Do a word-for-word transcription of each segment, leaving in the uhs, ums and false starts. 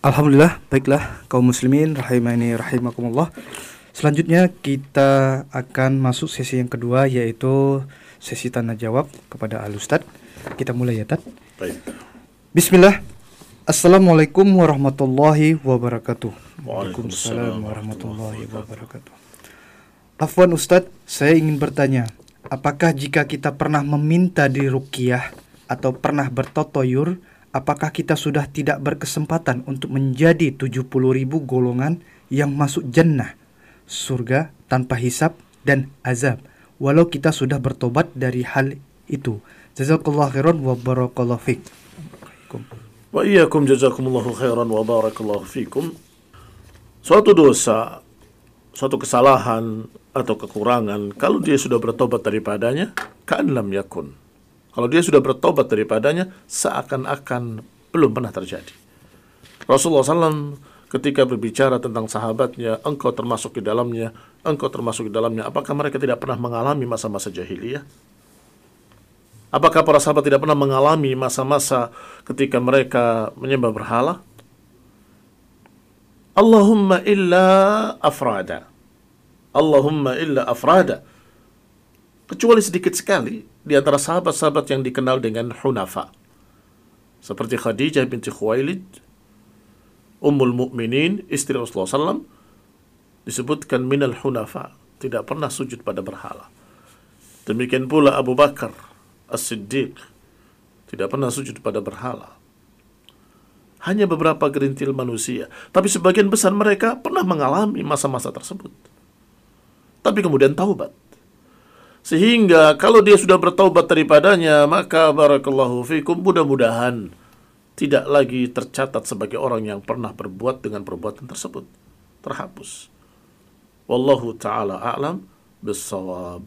Alhamdulillah, baiklah kaum muslimin rahimani rahimakumullah. Selanjutnya kita akan masuk sesi yang kedua, yaitu sesi tanya jawab kepada Al-Ustadz. Kita mulai ya, Tad. Baik. Bismillah. Assalamualaikum warahmatullahi wabarakatuh. Waalaikumsalam warahmatullahi wabarakatuh. Afwan Ustadz, saya ingin bertanya, apakah jika kita pernah meminta di ruqyah atau pernah bertotoyur, apakah kita sudah tidak berkesempatan untuk menjadi tujuh puluh ribu golongan yang masuk jannah, surga tanpa hisab dan azab, walau kita sudah bertobat dari hal itu? Jazakallahu khairan wa barakallahu fiik. Wa iyyakum jazakumullahu khairan wa barakallahu fikum. Suatu dosa, suatu kesalahan atau kekurangan, kalau dia sudah bertobat daripadanya, ka'an lam yakun. Kalau dia sudah bertobat daripadanya, seakan-akan belum pernah terjadi. Rasulullah shallallahu alaihi wasallam ketika berbicara tentang sahabatnya, engkau termasuk di dalamnya, engkau termasuk di dalamnya, apakah mereka tidak pernah mengalami masa-masa jahiliyah? Apakah para sahabat tidak pernah mengalami masa-masa ketika mereka menyembah berhala? Allahumma illa afrada. Allahumma illa afrada. Kecuali sedikit sekali di antara sahabat-sahabat yang dikenal dengan hunafa, seperti Khadijah binti Khuwailid, Ummul Mukminin, istri Rasulullah shallallahu alaihi wasallam, disebutkan minal hunafa, tidak pernah sujud pada berhala. Demikian pula Abu Bakar As-Siddiq, tidak pernah sujud pada berhala. Hanya beberapa gerintil manusia, tapi sebagian besar mereka pernah mengalami masa-masa tersebut, tapi kemudian taubat. Sehingga kalau dia sudah bertaubat daripadanya, maka barakallahu fikum, mudah-mudahan tidak lagi tercatat sebagai orang yang pernah berbuat dengan perbuatan tersebut. Terhapus. Wallahu ta'ala a'lam bissawab.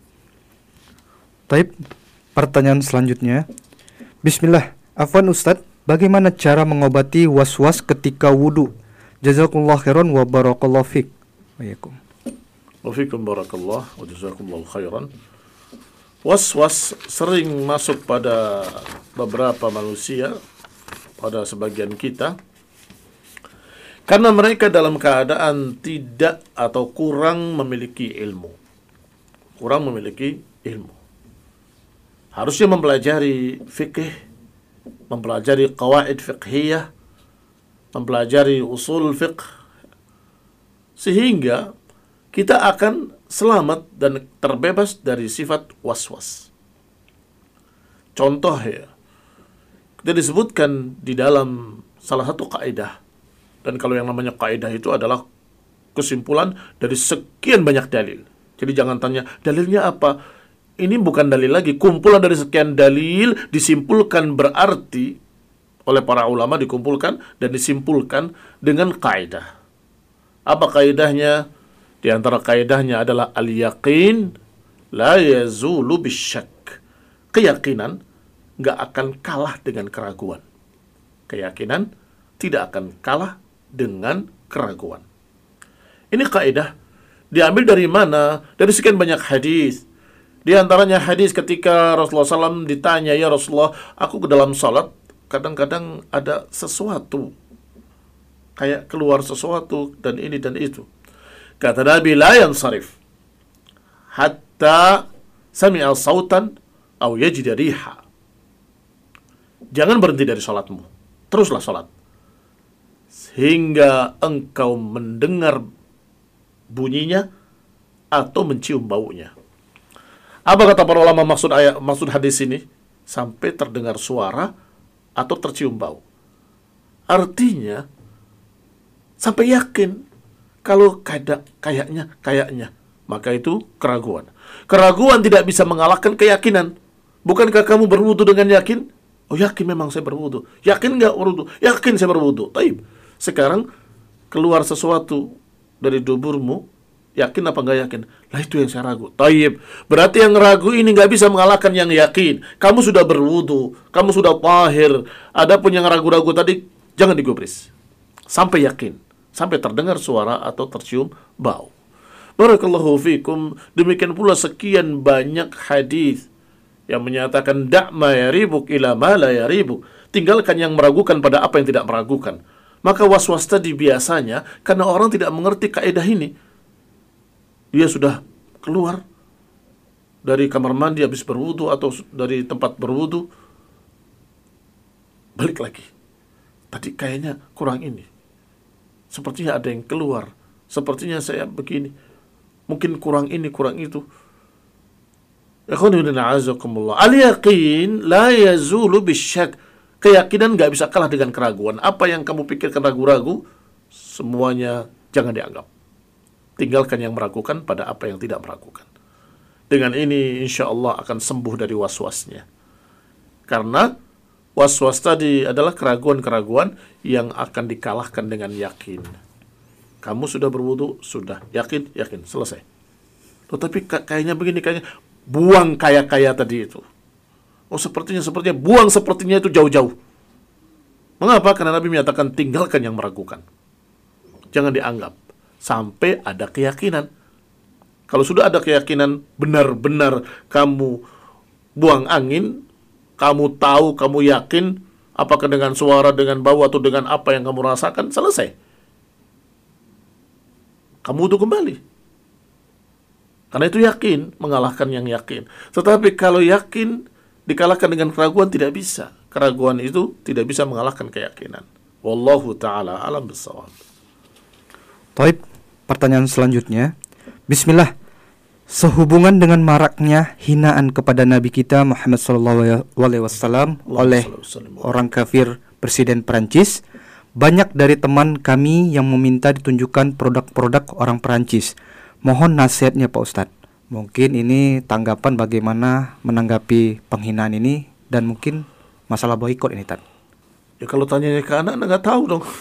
Taib, pertanyaan selanjutnya. Bismillah. Afwan Ustadz, bagaimana cara mengobati was-was ketika wudu? Jazakumullah khairan wa barakallahu fiik. Waalaikumsalam. Wafikum barakallah wa jazakumullahu khairan. Was-was sering masuk pada beberapa manusia, pada sebagian kita, karena mereka dalam keadaan tidak atau kurang memiliki ilmu. Kurang memiliki ilmu. Harusnya mempelajari fikih, mempelajari qawaid fiqhiyah, mempelajari usul fiqh, sehingga kita akan selamat dan terbebas dari sifat was-was. Contoh ya, kita disebutkan di dalam salah satu kaidah, dan kalau yang namanya kaidah itu adalah kesimpulan dari sekian banyak dalil. Jadi jangan tanya dalilnya apa. Ini bukan dalil lagi, kumpulan dari sekian dalil disimpulkan, berarti oleh para ulama dikumpulkan dan disimpulkan dengan kaidah. Apa kaidahnya? Di antara kaidahnya adalah al-yaqin la yazulu bisyak. Keyakinan nggak akan kalah dengan keraguan. Keyakinan tidak akan kalah dengan keraguan. Ini kaidah diambil dari mana? Dari sekian banyak hadis. Di antaranya hadis ketika Rasulullah shallallahu alaihi wasallam ditanya, ya Rasulullah, aku ke dalam salat kadang-kadang ada sesuatu, kayak keluar sesuatu dan ini dan itu. Kata Nabi, la yansarif hatta sami'a sautan aw yajida riha. Jangan berhenti dari salatmu, teruslah salat sehingga engkau mendengar bunyinya atau mencium baunya. Apa kata para ulama maksud ayat, maksud hadis ini? Sampai terdengar suara atau tercium bau. Artinya sampai yakin. Kalau kada, kayaknya, kayaknya, maka itu keraguan. Keraguan tidak bisa mengalahkan keyakinan. Bukankah kamu berwudu dengan yakin? Oh, yakin memang saya berwudu. Yakin nggak berwudu? Yakin saya berwudu. Taib. Sekarang keluar sesuatu dari duburmu, yakin apa nggak yakin? Lah itu yang saya ragu. Taib. Berarti yang ragu ini nggak bisa mengalahkan yang yakin. Kamu sudah berwudu, kamu sudah tahir. Adapun yang ragu-ragu tadi, jangan digubris. Sampai yakin. Sampai terdengar suara atau tercium bau. Barakallahu fikum. Demikian pula sekian banyak hadis yang menyatakan da'ma yaribuk ila ma la yaribuk. Tinggalkan yang meragukan pada apa yang tidak meragukan. Maka was-was tadi biasanya karena orang tidak mengerti kaidah ini. Dia sudah keluar dari kamar mandi habis berwudu atau dari tempat berwudu, balik lagi. Tadi kayaknya kurang ini. Sepertinya ada yang keluar. Sepertinya saya begini. Mungkin kurang ini, kurang itu. Al-yaqin la yazulu bisyak. Keyakinan nggak bisa kalah dengan keraguan. Apa yang kamu pikirkan ragu-ragu, semuanya jangan dianggap. Tinggalkan yang meragukan pada apa yang tidak meragukan. Dengan ini insya Allah akan sembuh dari was-wasnya. Karena was-was tadi adalah keraguan-keraguan yang akan dikalahkan dengan yakin. Kamu sudah berwudu, sudah yakin, yakin, selesai. Tetapi kayaknya begini, kayaknya buang kaya-kaya tadi itu. Oh sepertinya, sepertinya, buang sepertinya itu jauh-jauh. Mengapa? Karena Nabi menyatakan tinggalkan yang meragukan. Jangan dianggap. Sampai ada keyakinan. Kalau sudah ada keyakinan, benar-benar kamu buang angin, kamu tahu, kamu yakin, apakah dengan suara, dengan bau, atau dengan apa yang kamu rasakan, selesai. Kamu wudu kembali. Karena itu yakin, mengalahkan yang yakin. Tetapi kalau yakin dikalahkan dengan keraguan, tidak bisa. Keraguan itu tidak bisa mengalahkan keyakinan. Wallahu ta'ala alam bissawab. Taib, pertanyaan selanjutnya. Bismillah. Sehubungan dengan maraknya hinaan kepada Nabi kita Muhammad sallallahu alaihi wasallam oleh orang kafir Presiden Perancis, banyak dari teman kami yang meminta ditunjukkan produk-produk orang Perancis. Mohon nasihatnya Pak Ustadz. Mungkin ini tanggapan bagaimana menanggapi penghinaan ini dan mungkin masalah boikot ini, Tad. Ya kalau tanya ke anak, anak nggak tahu dong.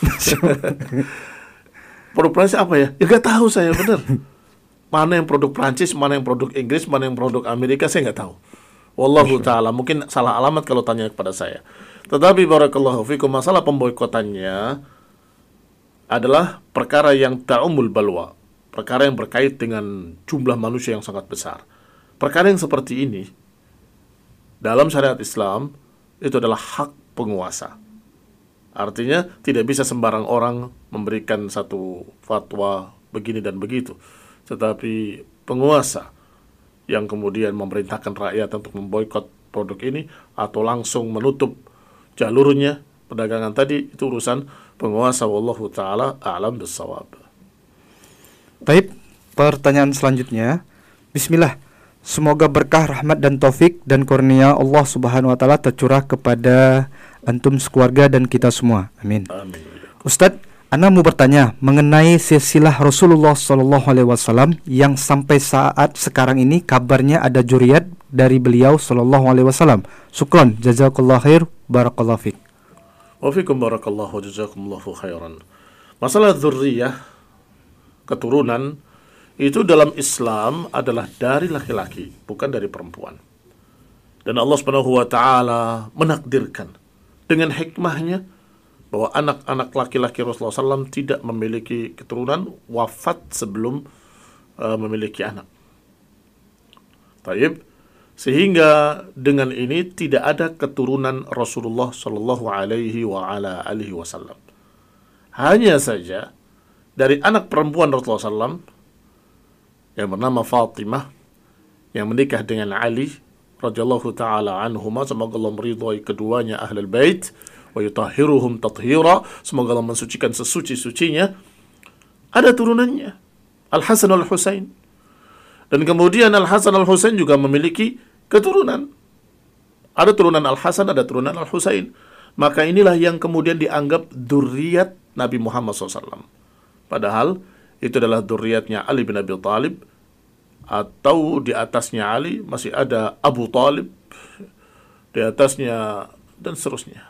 Produk Prancis apa ya? Ya nggak tahu saya, benar. Mana yang produk Prancis, mana yang produk Inggris, mana yang produk Amerika, saya nggak tahu. Wallahu ta'ala, mungkin salah alamat kalau tanya kepada saya. Tetapi barakallahu fikum, masalah pemboikotannya adalah perkara yang ta'umul balwa. Perkara yang berkait dengan jumlah manusia yang sangat besar. Perkara yang seperti ini dalam syariat Islam itu adalah hak penguasa. Artinya tidak bisa sembarang orang memberikan satu fatwa begini dan begitu. Tetapi penguasa yang kemudian memerintahkan rakyat untuk memboikot produk ini atau langsung menutup jalurnya perdagangan tadi, itu urusan penguasa. Wallahu ta'ala a'lam bissawab. Baik, pertanyaan selanjutnya. Bismillah. Semoga berkah, rahmat dan taufik dan kurnia Allah Subhanahu wa taala tercurah kepada antum sekeluarga dan kita semua. Amin. Amin. Ustadz, ana mau bertanya mengenai silsilah Rasulullah sallallahu alaihi wasallam yang sampai saat sekarang ini kabarnya ada juriyat dari beliau sallallahu alaihi wasallam. Syukran, jazakallahu khair, barakallahu fik. Wa fikum barakallahu jazakumullahu khairan. Masalah dzurriyyah, keturunan, itu dalam Islam adalah dari laki-laki, bukan dari perempuan. Dan Allah Subhanahu wa taala menakdirkan dengan hikmahnya bahwa anak-anak laki-laki Rasulullah sallallahu alaihi wasallam tidak memiliki keturunan, wafat sebelum uh, memiliki anak. Taib, sehingga dengan ini tidak ada keturunan Rasulullah sallallahu alaihi wa ala alihi wasallam. Hanya saja dari anak perempuan Rasulullah sallallahu alaihi wasallam yang bernama Fatimah, yang menikah dengan Ali radhiyallahu taala anhuma, semoga Allah meridhai keduanya ahlul bait wa yutahhiruhum tathira, semoga Allah mensucikan sesuci-sucinya. Ada turunannya, Al-Hasan Al-Husain. Dan kemudian Al-Hasan Al-Husain juga memiliki keturunan. Ada turunan Al-Hasan, ada turunan Al-Husain. Maka inilah yang kemudian dianggap dzurriyyat Nabi Muhammad shallallahu alaihi wasallam. Padahal itu adalah dzurriyyatnya Ali bin Abi Thalib, atau di atasnya Ali masih ada Abu Thalib, di atasnya dan seterusnya.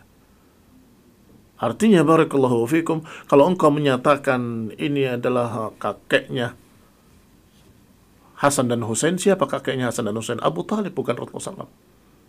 Artinya barakallahu fikum, kalau engkau menyatakan ini adalah kakeknya Hasan dan Husain, siapa kakeknya Hasan dan Husain? Abu Thalib, bukan Rasulullah sallallahu alaihi wasallam.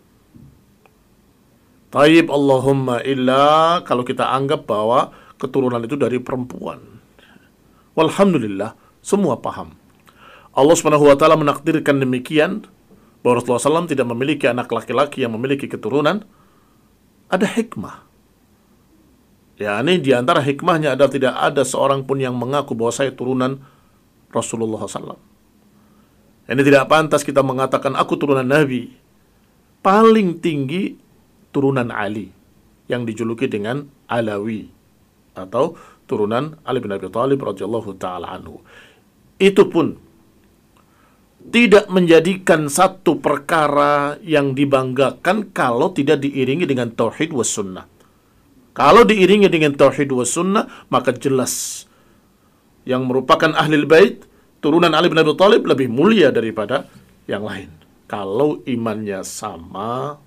Taib, Allahumma illa kalau kita anggap bahwa keturunan itu dari perempuan. Walhamdulillah, semua paham. Allah Subhanahu wa taala menakdirkan demikian bahwa Rasulullah sallallahu alaihi wasallam tidak memiliki anak laki-laki yang memiliki keturunan. Ada hikmah. Ya, ini diantara hikmahnya adalah tidak ada seorang pun yang mengaku bahwa saya turunan Rasulullah shallallahu alaihi wasallam. Ini tidak pantas kita mengatakan aku turunan Nabi. Paling tinggi turunan Ali yang dijuluki dengan Alawi atau turunan Ali bin Abi Thalib radhiyallahu taala anhu. Itu pun tidak menjadikan satu perkara yang dibanggakan kalau tidak diiringi dengan tauhid was sunnah. Kalau diiringi dengan tauhid was sunnah, maka jelas yang merupakan ahlul bait turunan Ali bin Abi Thalib lebih mulia daripada yang lain. Kalau imannya sama,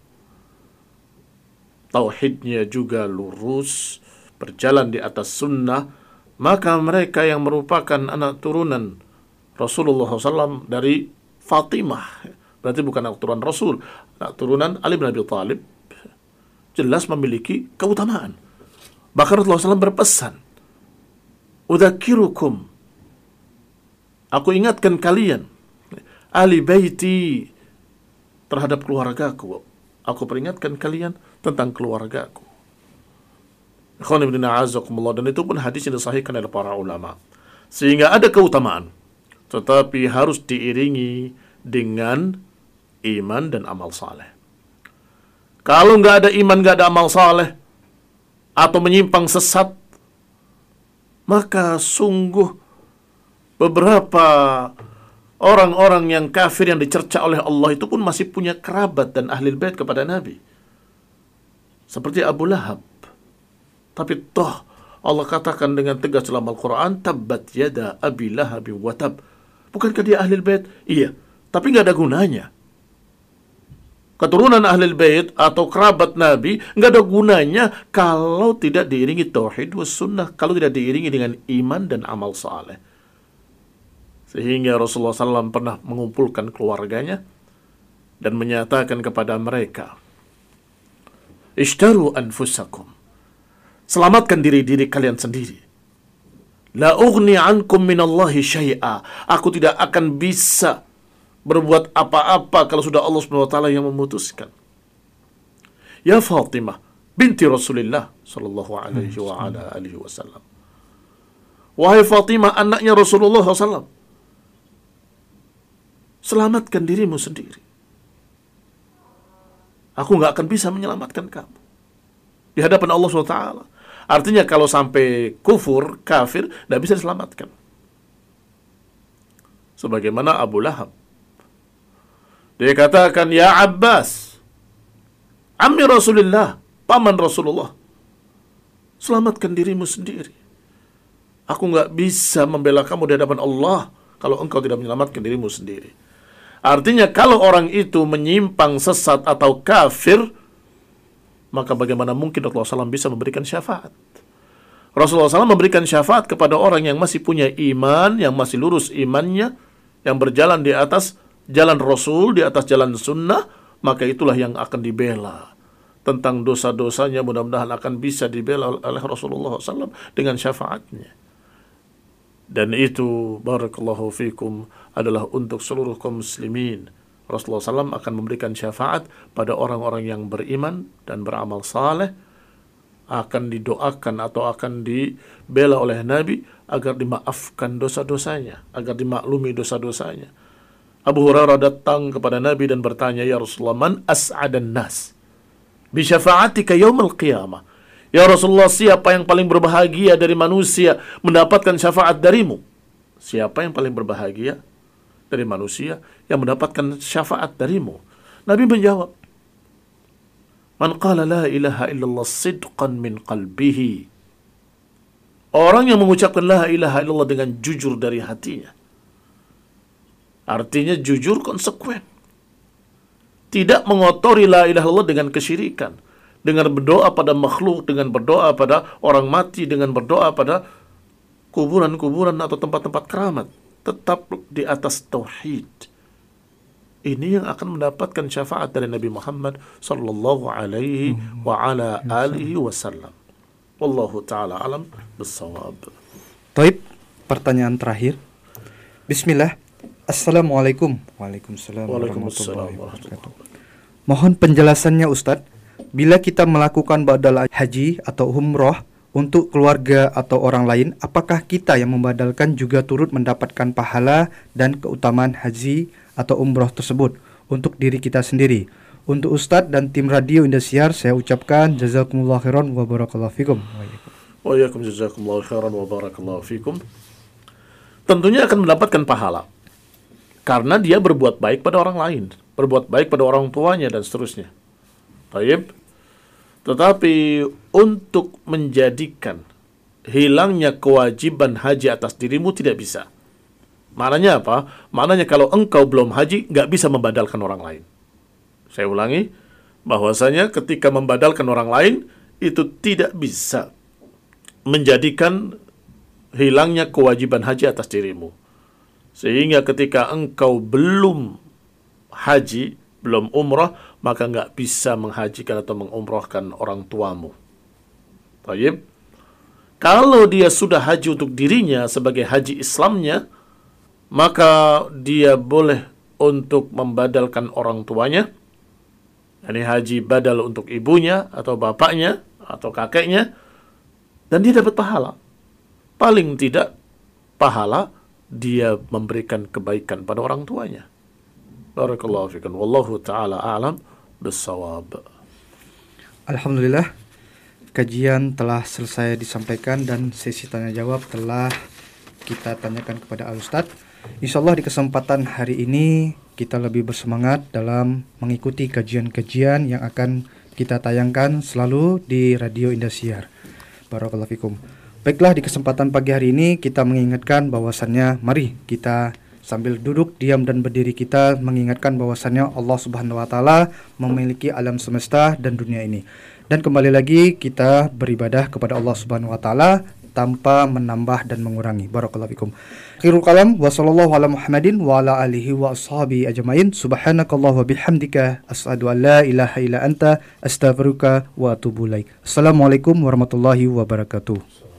tauhidnya juga lurus, berjalan di atas sunnah, maka mereka yang merupakan anak turunan Rasulullah shallallahu alaihi wasallam dari Fatimah, berarti bukan anak turunan Rasul, anak turunan Ali bin Abi Thalib, jelas memiliki keutamaan. Bahkan Rasulullah shallallahu alaihi wasallam berpesan, "Udzakirukum," aku ingatkan kalian, ahli baiti, terhadap keluargaku. Aku peringatkan kalian tentang keluargaku. Ikhwan ibn a'azakumullah, dan itu pun hadis yang disahihkan oleh para ulama. Sehingga ada keutamaan, tetapi harus diiringi dengan iman dan amal saleh. Kalau nggak ada iman, nggak ada amal saleh, atau menyimpang sesat, maka sungguh beberapa orang-orang yang kafir yang dicerca oleh Allah itu pun masih punya kerabat dan ahli bait kepada Nabi. Seperti Abu Lahab. Tapi toh Allah katakan dengan tegas dalam Al-Quran, tabbat yada abi lahab wa tab. Bukankah dia ahli bait? Iya, tapi nggak ada gunanya. Keturunan ahli bait atau kerabat Nabi nggak ada gunanya kalau tidak diiringi tauhid was sunnah, kalau tidak diiringi dengan iman dan amal saleh. Sehingga Rasulullah shallallahu alaihi wasallam pernah mengumpulkan keluarganya dan menyatakan kepada mereka, "Ishtaru anfusakum." Selamatkan diri-diri kalian sendiri. La ughni ankum minallahi syai'a. Aku tidak akan bisa berbuat apa-apa kalau sudah Allah Subhanahu wa taala yang memutuskan. Ya Fatimah binti Rasulullah sallallahu alaihi wa ala alihi wasallam. Wahai Fatimah, anaknya Rasulullah sallallahu alaihi wasallam, selamatkan dirimu sendiri. Aku nggak akan bisa menyelamatkan kamu di hadapan Allah subhanahu wa taala. Artinya kalau sampai kufur, kafir, tidak bisa diselamatkan. Sebagaimana Abu Lahab. Dia katakan, "Ya Abbas, ammi Rasulullah, paman Rasulullah, selamatkan dirimu sendiri. Aku nggak bisa membela kamu di hadapan Allah kalau engkau tidak menyelamatkan dirimu sendiri." Artinya kalau orang itu menyimpang, sesat atau kafir, maka bagaimana mungkin Rasulullah shallallahu alaihi wasallam bisa memberikan syafaat? Rasulullah shallallahu alaihi wasallam memberikan syafaat kepada orang yang masih punya iman, yang masih lurus imannya, yang berjalan di atas jalan Rasul, di atas jalan sunnah, maka itulah yang akan dibela. Tentang dosa-dosanya mudah-mudahan akan bisa dibela oleh Rasulullah shallallahu alaihi wasallam dengan syafaatnya. Dan itu, barakallahu fikum, adalah untuk seluruh kaum muslimin. Rasulullah shallallahu alaihi wasallam akan memberikan syafaat pada orang-orang yang beriman dan beramal saleh, akan didoakan atau akan dibela oleh Nabi agar dimaafkan dosa-dosanya, agar dimaklumi dosa-dosanya. Abu Hurairah datang kepada Nabi dan bertanya, "Ya Rasulullah, man as'adan nas bi syafa'atika yaumil qiyamah?" Ya Rasulullah, siapa yang paling berbahagia dari manusia mendapatkan syafaat darimu? Siapa yang paling berbahagia dari manusia yang mendapatkan syafaat darimu? Nabi menjawab, "Man qala la ilaha illallah sidqan min qalbihi." Orang yang mengucapkan la ilaha illallah dengan jujur dari hatinya. Artinya jujur konsekuen. Tidak mengotori la ilaha illallah dengan kesyirikan, dengan berdoa pada makhluk, dengan berdoa pada orang mati, dengan berdoa pada kuburan-kuburan atau tempat-tempat keramat. Tetap di atas tauhid. Ini yang akan mendapatkan syafaat dari Nabi Muhammad sallallahu alaihi wa ala alihi wasallam. Wallahu taala alam bissawab. Taib, pertanyaan terakhir. Bismillah. Assalamualaikum. Waalaikumsalam warahmatullahi wabarakatuh. Mohon penjelasannya Ustadz. Bila kita melakukan badal haji atau umroh untuk keluarga atau orang lain, apakah kita yang membadalkan juga turut mendapatkan pahala dan keutamaan haji atau umroh tersebut untuk diri kita sendiri? Untuk Ustadz dan tim Radio Indosiar, saya ucapkan jazakumullah khairan wa barakallahu fikum. Wa yakum jazakumullah khairan wa barakallahu fikum. Tentunya akan mendapatkan pahala karena dia berbuat baik pada orang lain, berbuat baik pada orang tuanya dan seterusnya. Baik. Tetapi untuk menjadikan hilangnya kewajiban haji atas dirimu tidak bisa. Maknanya apa? Maknanya kalau engkau belum haji, nggak bisa membadalkan orang lain. Saya ulangi, bahwasanya ketika membadalkan orang lain, itu tidak bisa menjadikan hilangnya kewajiban haji atas dirimu. Sehingga ketika engkau belum haji, belum umrah, maka nggak bisa menghajikan atau mengumrahkan orang tuamu. Baik. Kalau dia sudah haji untuk dirinya sebagai haji Islamnya, maka dia boleh untuk membadalkan orang tuanya. Ini haji badal untuk ibunya atau bapaknya atau kakeknya, dan dia dapat pahala. Paling tidak pahala dia memberikan kebaikan pada orang tuanya. Barakallahu fikum. Wallahu ta'ala a'lam bissawab. Alhamdulillah, kajian telah selesai disampaikan dan sesi tanya jawab telah kita tanyakan kepada Al-Ustadz. Insyaallah di kesempatan hari ini kita lebih bersemangat dalam mengikuti kajian-kajian yang akan kita tayangkan selalu di Radio Indosiar. Barakallahu fikum. Baiklah, di kesempatan pagi hari ini kita mengingatkan bahwasannya mari kita sambil duduk, diam dan berdiri kita mengingatkan bahwasannya Allah Subhanahu wa taala memiliki alam semesta dan dunia ini. Dan kembali lagi kita beribadah kepada Allah Subhanahu wa taala tanpa menambah dan mengurangi. Barakallahu fikum. Akhirul kalam wa sallallahu ala Muhammadin wa ala alihi wa ashabihi ajmain. Subhanakallah wa bihamdika asyhadu an la ilaha illa anta astaghfiruka wa atubu ilaik. Assalamualaikum warahmatullahi wabarakatuh.